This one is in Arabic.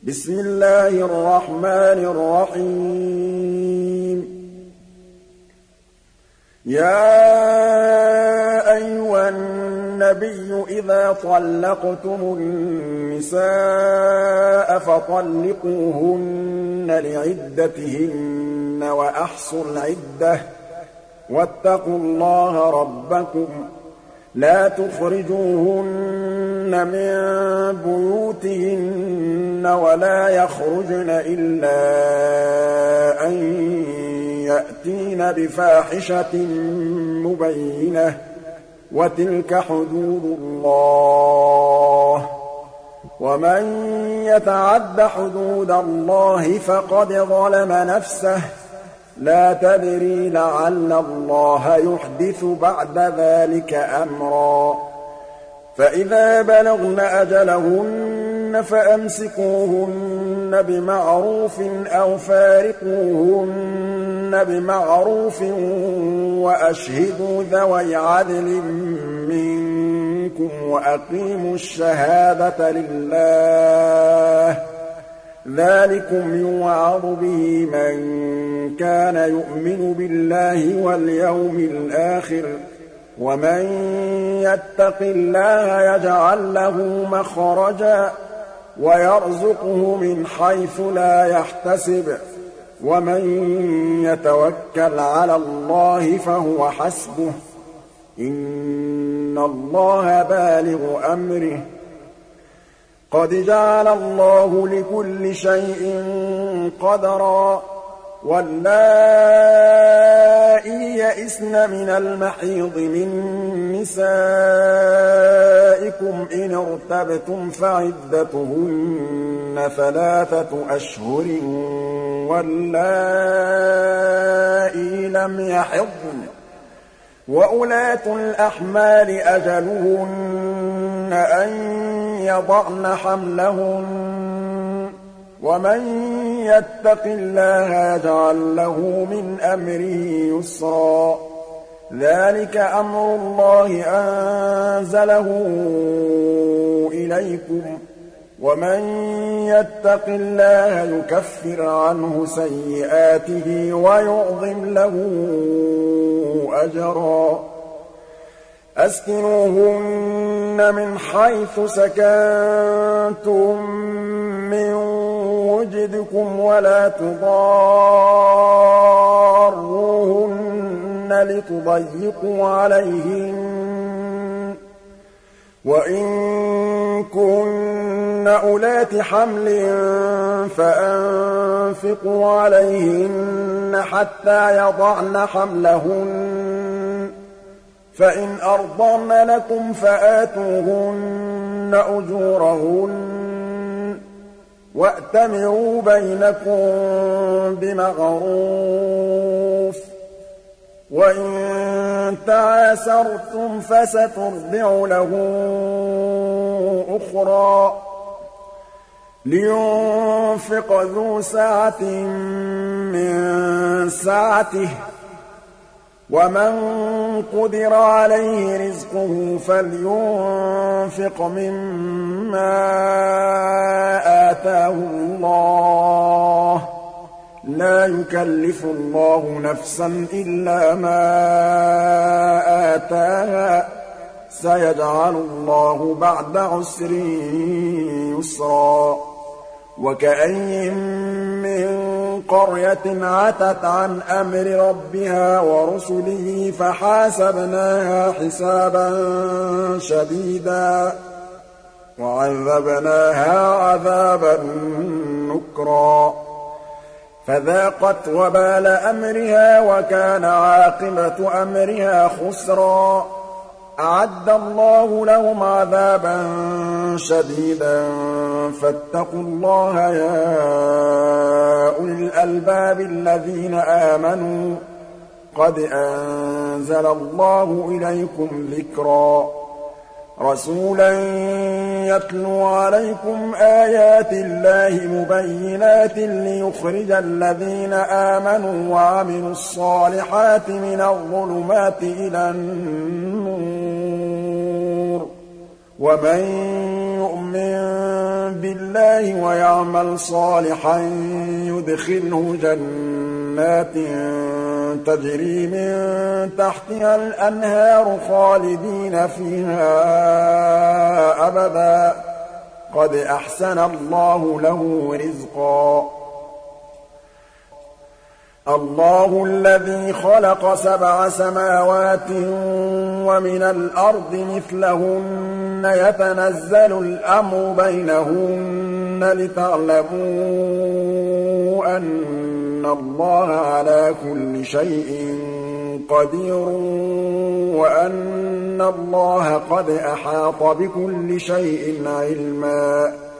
بسم الله الرحمن الرحيم يا أيها النبي إذا طلقتم النساء فطلقوهن لعدتهن وأحصوا العدة واتقوا الله ربكم لا تخرجوهن من بيوتهن ولا يخرجن إلا أن يأتين بفاحشة مبينة وتلك حدود الله ومن يتعد حدود الله فقد ظلم نفسه لا تدري لعل الله يحدث بعد ذلك أمرا فإذا بلغن أجلهن فأمسكوهن بمعروف أو فارقوهن بمعروف وأشهدوا ذوي عدل منكم وأقيموا الشهادة لله ذلكم يوعظ به من كان يؤمن بالله واليوم الآخر ومن يتق الله يجعل له مخرجا ويرزقه من حيث لا يحتسب ومن يتوكل على الله فهو حسبه إن الله بالغ أمره قد جعل الله لكل شيء قدرا واللائي يئسن من المحيض من نسائكم إن ارتبتم فعدتهن 3 أشهر واللائي لم يحضن وأولاة الأحمال أجلهن أن يضعن حملهن ومن يتق الله يجعل له من أمره يسرا ذلك أمر الله أنزله إليكم ومن يتق الله يكفر عنه سيئاته ويعظم له أجرا أسكنوهن من حيث سكنتم من وجدكم ولا تضاروهن لتضيقوا عليهن وإن كن أولات حمل فأنفقوا عليهن حتى يضعن حملهن فإن أرضعن لكم فآتوهن أجورهن وأتمروا بينكم بمعروف وإن تعاسرتم فسترضع له أخرى لينفق ذو سعة من سعته ومن قدر عليه رزقه فلينفق مما آتاه الله لا يكلف الله نفسا إلا ما آتاها سيجعل الله بعد عسر يسرا وكأين من قرية عتت عن أمر ربها ورسله فحاسبناها حسابا شديدا وعذبناها عذابا نكرا فذاقت وبال أمرها وكان عاقبة أمرها خسرا أعد الله لهم عذابا شديدا فاتقوا الله يا أولي الألباب الذين آمنوا قد أنزل الله إليكم ذكرا رسولا يتلو عليكم آيات الله مبينات ليخرج الذين آمنوا وعملوا الصالحات من الظلمات إلى النور ومن يؤمن يؤمن بالله ويعمل صالحا يدخله جنات تجري من تحتها الأنهار خالدين فيها أبدا قد أحسن الله له رزقا الله الذي خلق 7 سماوات ومن الأرض مثلهن يتنزل الأمر بينهن لتعلموا أن الله على كل شيء قدير وأن الله قد أحاط بكل شيء علما